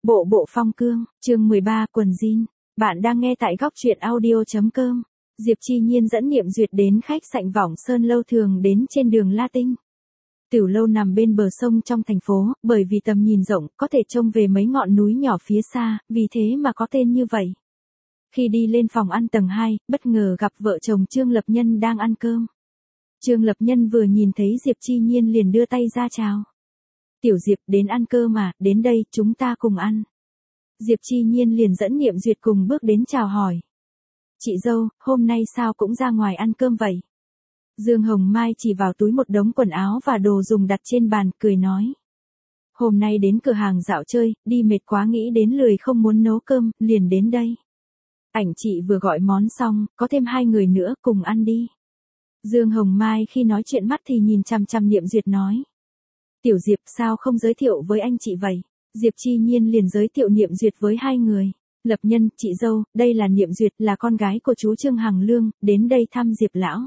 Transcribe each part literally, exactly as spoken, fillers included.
Bộ bộ phong cương, chương mười ba, quần jean. Bạn đang nghe tại góc truyện audio.com. Diệp Chi Nhiên dẫn Niệm Duyệt đến khách sạn Vọng Sơn Lâu thường đến trên đường La Tinh. Tiểu lâu nằm bên bờ sông trong thành phố, bởi vì tầm nhìn rộng, có thể trông về mấy ngọn núi nhỏ phía xa, vì thế mà có tên như vậy. Khi đi lên phòng ăn tầng hai, bất ngờ gặp vợ chồng Trương Lập Nhân đang ăn cơm. Trương Lập Nhân vừa nhìn thấy Diệp Chi Nhiên liền đưa tay ra chào. Tiểu Diệp, đến ăn cơm mà, đến đây, chúng ta cùng ăn. Diệp Chi Nhiên liền dẫn Niệm Duyệt cùng bước đến chào hỏi. Chị dâu, hôm nay sao cũng ra ngoài ăn cơm vậy? Dương Hồng Mai chỉ vào túi một đống quần áo và đồ dùng đặt trên bàn, cười nói. Hôm nay đến cửa hàng dạo chơi, đi mệt quá nghĩ đến lười không muốn nấu cơm, liền đến đây. Ảnh chị vừa gọi món xong, có thêm hai người nữa, cùng ăn đi. Dương Hồng Mai khi nói chuyện mắt thì nhìn chằm chằm Niệm Duyệt nói. Tiểu Diệp, sao không giới thiệu với anh chị vậy? Diệp Chi Nhiên liền giới thiệu Niệm Duyệt với hai người. Lập Nhân, chị dâu, đây là Niệm Duyệt, là con gái của chú Trương Hằng Lương, đến đây thăm Diệp lão.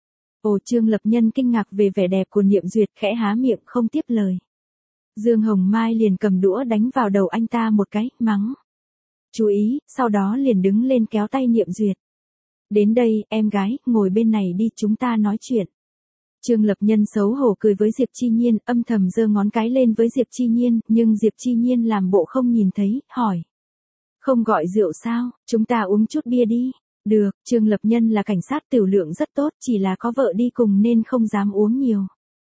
Ồ, Trương Lập Nhân kinh ngạc về vẻ đẹp của Niệm Duyệt, khẽ há miệng không tiếp lời. Dương Hồng Mai liền cầm đũa đánh vào đầu anh ta một cái, mắng. Chú ý, sau đó liền đứng lên kéo tay Niệm Duyệt. Đến đây, em gái, ngồi bên này đi, chúng ta nói chuyện. Trương Lập Nhân xấu hổ cười với Diệp Chi Nhiên, âm thầm giơ ngón cái lên với Diệp Chi Nhiên, nhưng Diệp Chi Nhiên làm bộ không nhìn thấy, hỏi. Không gọi rượu sao, chúng ta uống chút bia đi. Được, Trương Lập Nhân là cảnh sát tiểu lượng rất tốt, chỉ là có vợ đi cùng nên không dám uống nhiều.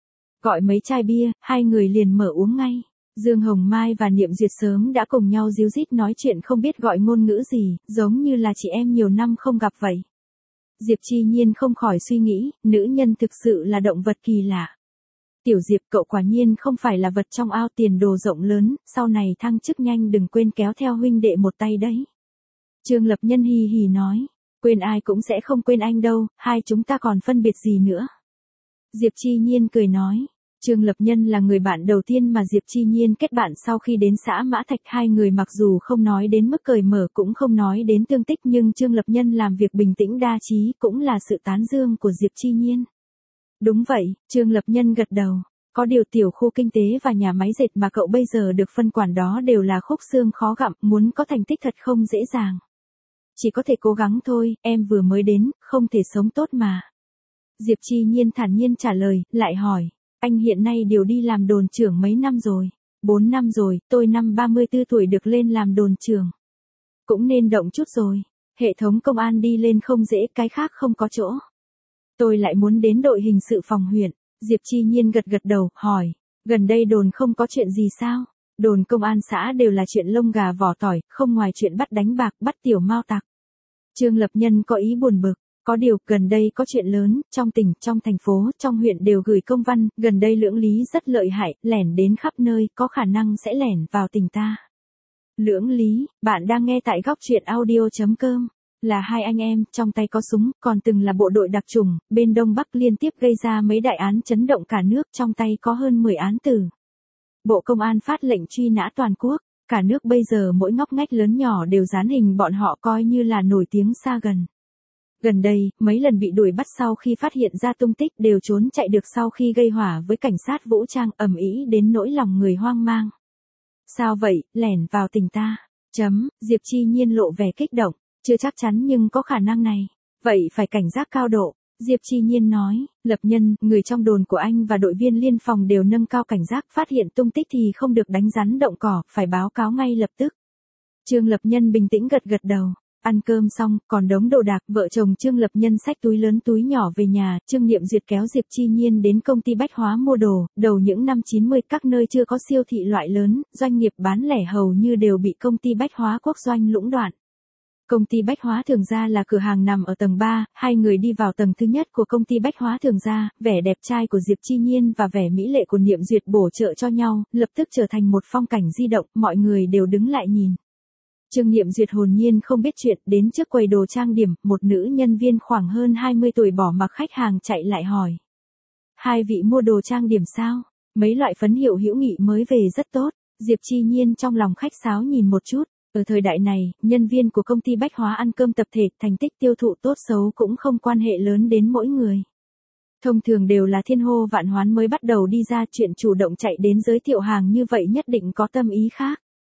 Gọi mấy chai bia, hai người liền mở uống ngay. Dương Hồng Mai và Niệm Duyệt sớm đã cùng nhau díu dít nói chuyện không biết gọi ngôn ngữ gì, giống như là chị em nhiều năm không gặp vậy. Diệp Chi Nhiên không khỏi suy nghĩ, nữ nhân thực sự là động vật kỳ lạ. Tiểu Diệp, cậu quả nhiên không phải là vật trong ao, tiền đồ rộng lớn, sau này thăng chức nhanh đừng quên kéo theo huynh đệ một tay đấy. Trương Lập Nhân hì hì nói, quên ai cũng sẽ không quên anh đâu, hai chúng ta còn phân biệt gì nữa. Diệp Chi Nhiên cười nói. Trương Lập Nhân là người bạn đầu tiên mà Diệp Chi Nhiên kết bạn sau khi đến xã Mã Thạch. Hai người mặc dù không nói đến mức cởi mở cũng không nói đến tương tích, nhưng Trương Lập Nhân làm việc bình tĩnh đa trí cũng là sự tán dương của Diệp Chi Nhiên. Đúng vậy, Trương Lập Nhân gật đầu. Có điều tiểu khu kinh tế và nhà máy dệt mà cậu bây giờ được phân quản đó đều là khúc xương khó gặm, muốn có thành tích thật không dễ dàng. Chỉ có thể cố gắng thôi, em vừa mới đến, không thể sống tốt mà. Diệp Chi Nhiên thản nhiên trả lời, lại hỏi. Anh hiện nay điều đi làm đồn trưởng mấy năm rồi? Bốn năm rồi, tôi năm ba mươi tư tuổi được lên làm đồn trưởng. Cũng nên động chút rồi. Hệ thống công an đi lên không dễ, cái khác không có chỗ. Tôi lại muốn đến đội hình sự phòng huyện. Diệp Chi Nhiên gật gật đầu, hỏi. Gần đây đồn không có chuyện gì sao? Đồn công an xã đều là chuyện lông gà vỏ tỏi, không ngoài chuyện bắt đánh bạc, bắt tiểu mao tặc. Trương Lập Nhân có ý buồn bực. Có điều, gần đây có chuyện lớn, trong tỉnh, trong thành phố, trong huyện đều gửi công văn, gần đây Lưỡng Lý rất lợi hại, lẻn đến khắp nơi, có khả năng sẽ lẻn vào tỉnh ta. Lưỡng Lý, bạn đang nghe tại góc truyện audio.com, là hai anh em, trong tay có súng, còn từng là bộ đội đặc chủng, bên Đông Bắc liên tiếp gây ra mấy đại án chấn động cả nước, trong tay có hơn mười án tử. Bộ Công an phát lệnh truy nã toàn quốc, cả nước bây giờ mỗi ngóc ngách lớn nhỏ đều dán hình bọn họ coi như là nổi tiếng xa gần. Gần đây, mấy lần bị đuổi bắt sau khi phát hiện ra tung tích đều trốn chạy được sau khi gây hỏa với cảnh sát vũ trang, ầm ĩ đến nỗi lòng người hoang mang. Sao vậy, lẻn vào tỉnh ta? Chấm, Diệp Chi Nhiên lộ vẻ kích động, chưa chắc chắn nhưng có khả năng này. Vậy phải cảnh giác cao độ. Diệp Chi Nhiên nói, Lập Nhân, người trong đồn của anh và đội viên liên phòng đều nâng cao cảnh giác, phát hiện tung tích thì không được đánh rắn động cỏ, phải báo cáo ngay lập tức. Trương Lập Nhân bình tĩnh gật gật đầu. Ăn cơm xong, còn đống đồ đạc, vợ chồng Trương Lập Nhân xách túi lớn túi nhỏ về nhà, Trương Niệm Duyệt kéo Diệp Chi Nhiên đến công ty bách hóa mua đồ, đầu những năm chín mươi các nơi chưa có siêu thị loại lớn, doanh nghiệp bán lẻ hầu như đều bị công ty bách hóa quốc doanh lũng đoạn. Công ty bách hóa Thường Gia là cửa hàng nằm ở tầng ba, hai người đi vào tầng thứ nhất của công ty bách hóa Thường Gia, vẻ đẹp trai của Diệp Chi Nhiên và vẻ mỹ lệ của Niệm Duyệt bổ trợ cho nhau, lập tức trở thành một phong cảnh di động, mọi người đều đứng lại nhìn. Trương Niệm Duyệt hồn nhiên không biết chuyện, đến trước quầy đồ trang điểm, một nữ nhân viên khoảng hơn hai mươi tuổi bỏ mặc khách hàng chạy lại hỏi. Hai vị mua đồ trang điểm sao? Mấy loại phấn hiệu hữu nghị mới về rất tốt. Diệp Chi Nhiên trong lòng khách sáo nhìn một chút. Ở thời đại này, nhân viên của công ty bách hóa ăn cơm tập thể, thành tích tiêu thụ tốt xấu cũng không quan hệ lớn đến mỗi người. Thông thường đều là thiên hô vạn hoán mới bắt đầu đi ra, chuyện chủ động chạy đến giới thiệu hàng như vậy nhất định có tâm ý khác.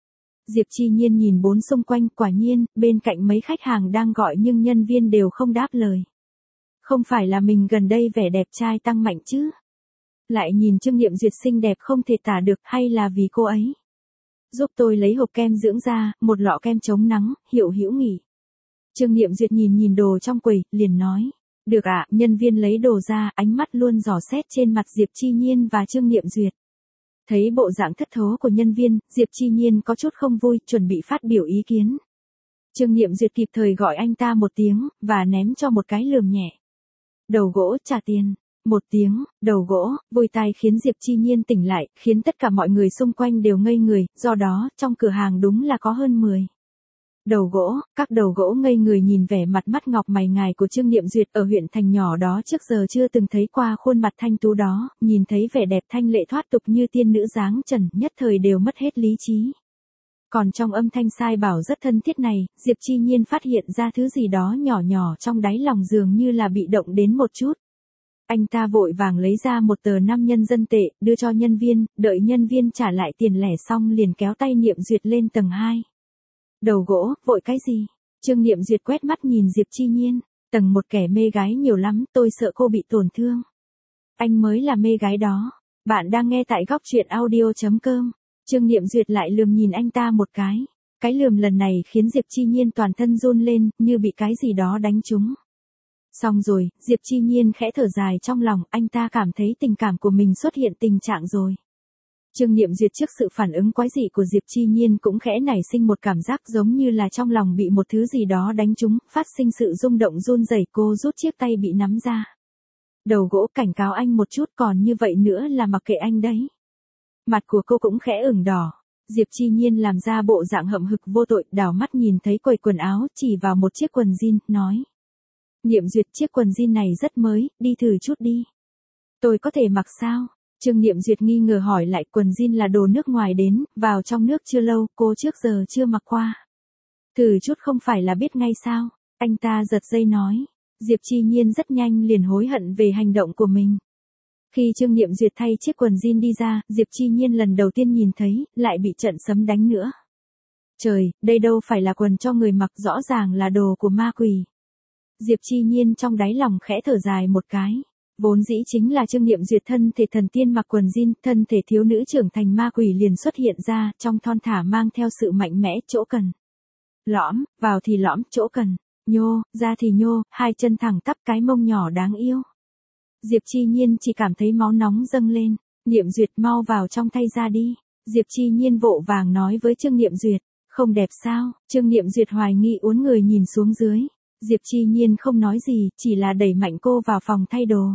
Diệp Chi Nhiên nhìn bốn xung quanh, quả nhiên, bên cạnh mấy khách hàng đang gọi nhưng nhân viên đều không đáp lời. Không phải là mình gần đây vẻ đẹp trai tăng mạnh chứ? Lại nhìn Trương Niệm Duyệt xinh đẹp không thể tả được, hay là vì cô ấy? Giúp tôi lấy hộp kem dưỡng da, một lọ kem chống nắng, hiệu hữu nghị. Trương Niệm Duyệt nhìn nhìn đồ trong quầy, liền nói. Được ạ, nhân viên lấy đồ ra, ánh mắt luôn dò xét trên mặt Diệp Chi Nhiên và Trương Niệm Duyệt. Thấy bộ dạng thất thố của nhân viên, Diệp Chi Nhiên có chút không vui, chuẩn bị phát biểu ý kiến. Trương Niệm Duyệt kịp thời gọi anh ta một tiếng, và ném cho một cái lườm nhẹ. Đầu gỗ, trả tiền. Một tiếng, đầu gỗ, vui tai khiến Diệp Chi Nhiên tỉnh lại, khiến tất cả mọi người xung quanh đều ngây người, do đó, trong cửa hàng đúng là có hơn mười. Đầu gỗ, các đầu gỗ ngây người nhìn vẻ mặt mắt ngọc mày ngài của Trương Niệm Duyệt ở huyện thành nhỏ đó trước giờ chưa từng thấy qua khuôn mặt thanh tú đó, nhìn thấy vẻ đẹp thanh lệ thoát tục như tiên nữ dáng trần, nhất thời đều mất hết lý trí. Còn trong âm thanh sai bảo rất thân thiết này, Diệp Chi Nhiên phát hiện ra thứ gì đó nhỏ nhỏ trong đáy lòng dường như là bị động đến một chút. Anh ta vội vàng lấy ra một tờ năm nhân dân tệ, đưa cho nhân viên, đợi nhân viên trả lại tiền lẻ xong liền kéo tay Niệm Duyệt lên tầng hai. Đầu gỗ, vội cái gì? Trương Niệm Duyệt quét mắt nhìn Diệp Chi Nhiên, tầng một kẻ mê gái nhiều lắm, tôi sợ cô bị tổn thương. Anh mới là mê gái đó. Bạn đang nghe tại góc truyện audio chấm com. Trương Niệm Duyệt lại lườm nhìn anh ta một cái. Cái lườm lần này khiến Diệp Chi Nhiên toàn thân run lên, như bị cái gì đó đánh trúng. Xong rồi, Diệp Chi Nhiên khẽ thở dài trong lòng, anh ta cảm thấy tình cảm của mình xuất hiện tình trạng rồi. Trương Niệm Duyệt trước sự phản ứng quái dị của Diệp Chi Nhiên cũng khẽ nảy sinh một cảm giác giống như là trong lòng bị một thứ gì đó đánh trúng, phát sinh sự rung động run rẩy, cô rút chiếc tay bị nắm ra. Đầu gỗ, cảnh cáo anh một chút, còn như vậy nữa là mặc kệ anh đấy. Mặt của cô cũng khẽ ửng đỏ. Diệp Chi Nhiên làm ra bộ dạng hậm hực vô tội, đảo mắt nhìn thấy quầy quần áo, chỉ vào một chiếc quần jean, nói. Niệm Duyệt, chiếc quần jean này rất mới, đi thử chút đi. Tôi có thể mặc sao? Trương Niệm Duyệt nghi ngờ hỏi lại, quần jean là đồ nước ngoài đến, vào trong nước chưa lâu, cô trước giờ chưa mặc qua. Thử chút không phải là biết ngay sao? Anh ta giật dây nói. Diệp Chi Nhiên rất nhanh liền hối hận về hành động của mình. Khi Trương Niệm Duyệt thay chiếc quần jean đi ra, Diệp Chi Nhiên lần đầu tiên nhìn thấy, lại bị trận sấm đánh nữa. Trời, đây đâu phải là quần cho người mặc, rõ ràng là đồ của ma quỷ. Diệp Chi Nhiên trong đáy lòng khẽ thở dài một cái. Vốn dĩ chính là Trương Niệm Duyệt thân thể thần tiên mặc quần jean, thân thể thiếu nữ trưởng thành ma quỷ liền xuất hiện ra, trong thon thả mang theo sự mạnh mẽ, chỗ cần. Lõm, vào thì lõm, chỗ cần. Nhô, ra thì nhô, hai chân thẳng tắp, cái mông nhỏ đáng yêu. Diệp Chi Nhiên chỉ cảm thấy máu nóng dâng lên. Niệm Duyệt, mau vào trong thay ra đi. Diệp Chi Nhiên vội vàng nói với Trương Niệm Duyệt. Không đẹp sao? Trương Niệm Duyệt hoài nghi uốn người nhìn xuống dưới. Diệp Chi Nhiên không nói gì, chỉ là đẩy mạnh cô vào phòng thay đồ.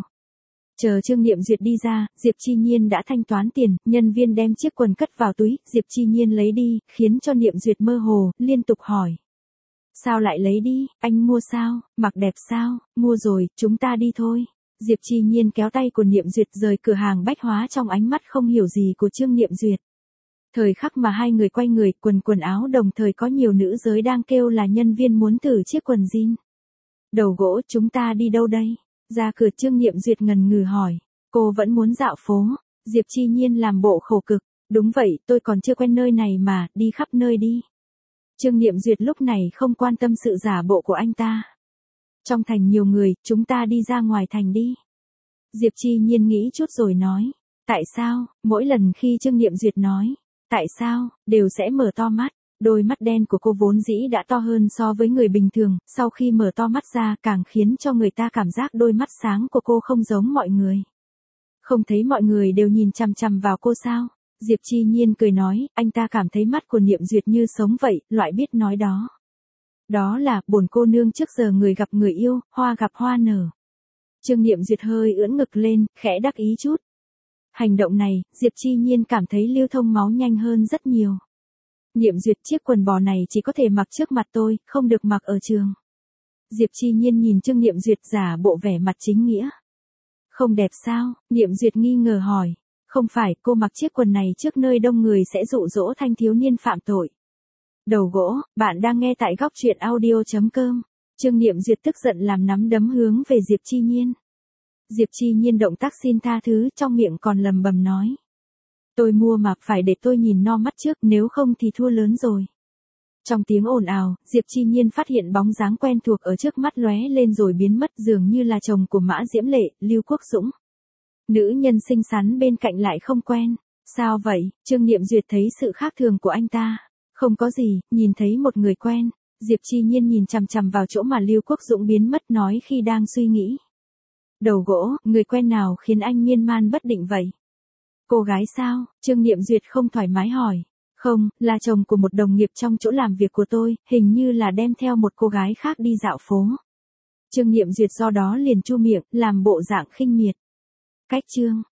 Chờ Trương Niệm Duyệt đi ra, Diệp Chi Nhiên đã thanh toán tiền, nhân viên đem chiếc quần cất vào túi, Diệp Chi Nhiên lấy đi, khiến cho Niệm Duyệt mơ hồ, liên tục hỏi. Sao lại lấy đi, anh mua sao, mặc đẹp sao, mua rồi, chúng ta đi thôi. Diệp Chi Nhiên kéo tay của Niệm Duyệt rời cửa hàng bách hóa trong ánh mắt không hiểu gì của Trương Niệm Duyệt. Thời khắc mà hai người quay người, quần quần áo đồng thời có nhiều nữ giới đang kêu là nhân viên muốn thử chiếc quần jean. Đầu gỗ, chúng ta đi đâu đây? Ra cửa, Trương Niệm Duyệt ngần ngừ hỏi. Cô vẫn muốn dạo phố. Diệp Chi Nhiên làm bộ khổ cực. Đúng vậy, tôi còn chưa quen nơi này mà, đi khắp nơi đi. Trương Niệm Duyệt lúc này không quan tâm sự giả bộ của anh ta. Trong thành nhiều người, chúng ta đi ra ngoài thành đi. Diệp Chi Nhiên nghĩ chút rồi nói. Tại sao? Mỗi lần khi Trương Niệm Duyệt nói. Tại sao? Đều sẽ mở to mắt. Đôi mắt đen của cô vốn dĩ đã to hơn so với người bình thường, sau khi mở to mắt ra càng khiến cho người ta cảm giác đôi mắt sáng của cô không giống mọi người. Không thấy mọi người đều nhìn chằm chằm vào cô sao? Diệp Chi Nhiên cười nói, anh ta cảm thấy mắt của Niệm Duyệt như sống vậy, loại biết nói đó. Đó là, bổn cô nương trước giờ người gặp người yêu, hoa gặp hoa nở. Trương Niệm Duyệt hơi ưỡn ngực lên, khẽ đắc ý chút. Hành động này, Diệp Chi Nhiên cảm thấy lưu thông máu nhanh hơn rất nhiều. Niệm Duyệt, chiếc quần bò này chỉ có thể mặc trước mặt tôi, không được mặc ở trường. Diệp Chi Nhiên nhìn Trương Niệm Duyệt giả bộ vẻ mặt chính nghĩa. Không đẹp sao? Niệm Duyệt nghi ngờ hỏi. Không phải, cô mặc chiếc quần này trước nơi đông người sẽ dụ dỗ thanh thiếu niên phạm tội. Đầu gỗ, bạn đang nghe tại góc truyện audio chấm com. Trương Niệm Duyệt tức giận làm nắm đấm hướng về Diệp Chi Nhiên. Diệp Chi Nhiên động tác xin tha thứ, trong miệng còn lầm bầm nói. Tôi mua mà phải để tôi nhìn no mắt trước, nếu không thì thua lớn rồi. Trong tiếng ồn ào, Diệp Chi Nhiên phát hiện bóng dáng quen thuộc ở trước mắt lóe lên rồi biến mất, dường như là chồng của Mã Diễm Lệ, Lưu Quốc Dũng. Nữ nhân xinh xắn bên cạnh lại không quen. Sao vậy? Trương Niệm Duyệt thấy sự khác thường của anh ta. Không có gì, nhìn thấy một người quen. Diệp Chi Nhiên nhìn chằm chằm vào chỗ mà Lưu Quốc Dũng biến mất, nói khi đang suy nghĩ. Đầu gỗ, người quen nào khiến anh miên man bất định vậy? Cô gái sao? Trương Niệm Duyệt không thoải mái hỏi. Không, là chồng của một đồng nghiệp trong chỗ làm việc của tôi, hình như là đem theo một cô gái khác đi dạo phố. Trương Niệm Duyệt do đó liền chu miệng, làm bộ dạng khinh miệt. Cách chương